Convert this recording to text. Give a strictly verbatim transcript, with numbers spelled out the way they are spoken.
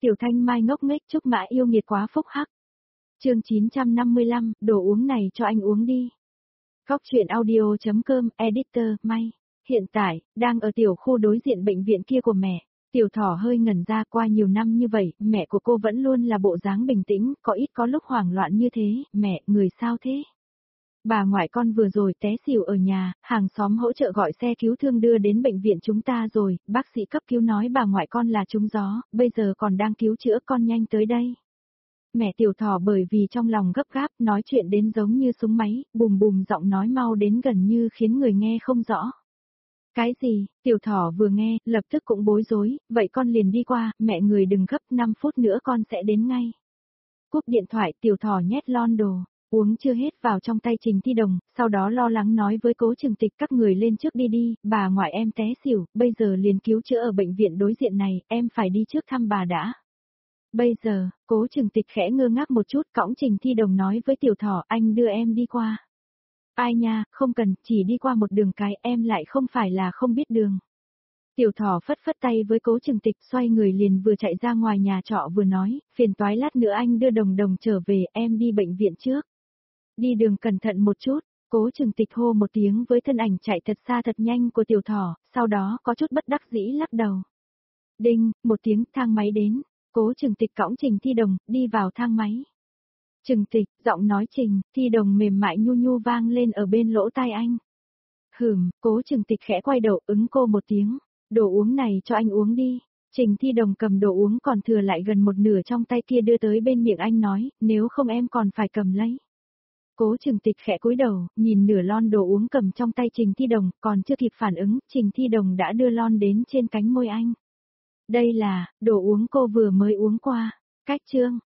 Tiểu Thanh Mai ngốc nghếch Trúc Mã yêu nghiệt quá phúc hắc. Chương chín trăm năm mươi lăm, đồ uống này cho anh uống đi. Góc truyện audio.com, editor, May. Hiện tại, đang ở tiểu khu đối diện bệnh viện kia của mẹ. Tiểu Thỏ hơi ngẩn ra, qua nhiều năm như vậy, mẹ của cô vẫn luôn là bộ dáng bình tĩnh, có ít có lúc hoảng loạn như thế. Mẹ, người sao thế? Bà ngoại con vừa rồi té xỉu ở nhà, hàng xóm hỗ trợ gọi xe cứu thương đưa đến bệnh viện chúng ta rồi, bác sĩ cấp cứu nói bà ngoại con là trúng gió, bây giờ còn đang cứu chữa, con nhanh tới đây. Mẹ Tiểu Thỏ bởi vì trong lòng gấp gáp, nói chuyện đến giống như súng máy, bùm bùm giọng nói mau đến gần như khiến người nghe không rõ. Cái gì? Tiểu Thỏ vừa nghe, lập tức cũng bối rối, vậy con liền đi qua, mẹ người đừng gấp, năm phút nữa con sẽ đến ngay. Cúp điện thoại, Tiểu Thỏ nhét lon đồ, uống chưa hết vào trong tay Trình Thi Đồng, sau đó lo lắng nói với Cố Trừng Tịch các người lên trước đi đi, bà ngoại em té xỉu, bây giờ liền cứu chữa ở bệnh viện đối diện này, em phải đi trước thăm bà đã. Bây giờ, Cố Trừng Tịch khẽ ngơ ngác một chút, cõng Trình Thi Đồng nói với Tiểu Thỏ, anh đưa em đi qua. Ai nha, không cần, chỉ đi qua một đường cái, em lại không phải là không biết đường. Tiểu Thỏ phất phất tay với Cố Trừng Tịch, xoay người liền vừa chạy ra ngoài nhà trọ vừa nói, phiền toái lát nữa anh đưa Đồng Đồng trở về, em đi bệnh viện trước. Đi đường cẩn thận một chút, Cố Trừng Tịch hô một tiếng với thân ảnh chạy thật xa thật nhanh của Tiểu Thỏ, sau đó có chút bất đắc dĩ lắc đầu. Đinh, một tiếng thang máy đến, Cố Trừng Tịch cõng Trình Thi Đồng, đi vào thang máy. Trừng Tịch, giọng nói Trình, Thi Đồng mềm mại nhu nhu vang lên ở bên lỗ tai anh. Hửm, Cố Trừng Tịch khẽ quay đầu ứng cô một tiếng, đồ uống này cho anh uống đi. Trình Thi Đồng cầm đồ uống còn thừa lại gần một nửa trong tay kia đưa tới bên miệng anh nói, nếu không em còn phải cầm lấy. Cố Trừng Tịch khẽ cúi đầu, nhìn nửa lon đồ uống cầm trong tay Trình Thi Đồng, còn chưa kịp phản ứng, Trình Thi Đồng đã đưa lon đến trên cánh môi anh. Đây là, đồ uống cô vừa mới uống qua. Cách chương,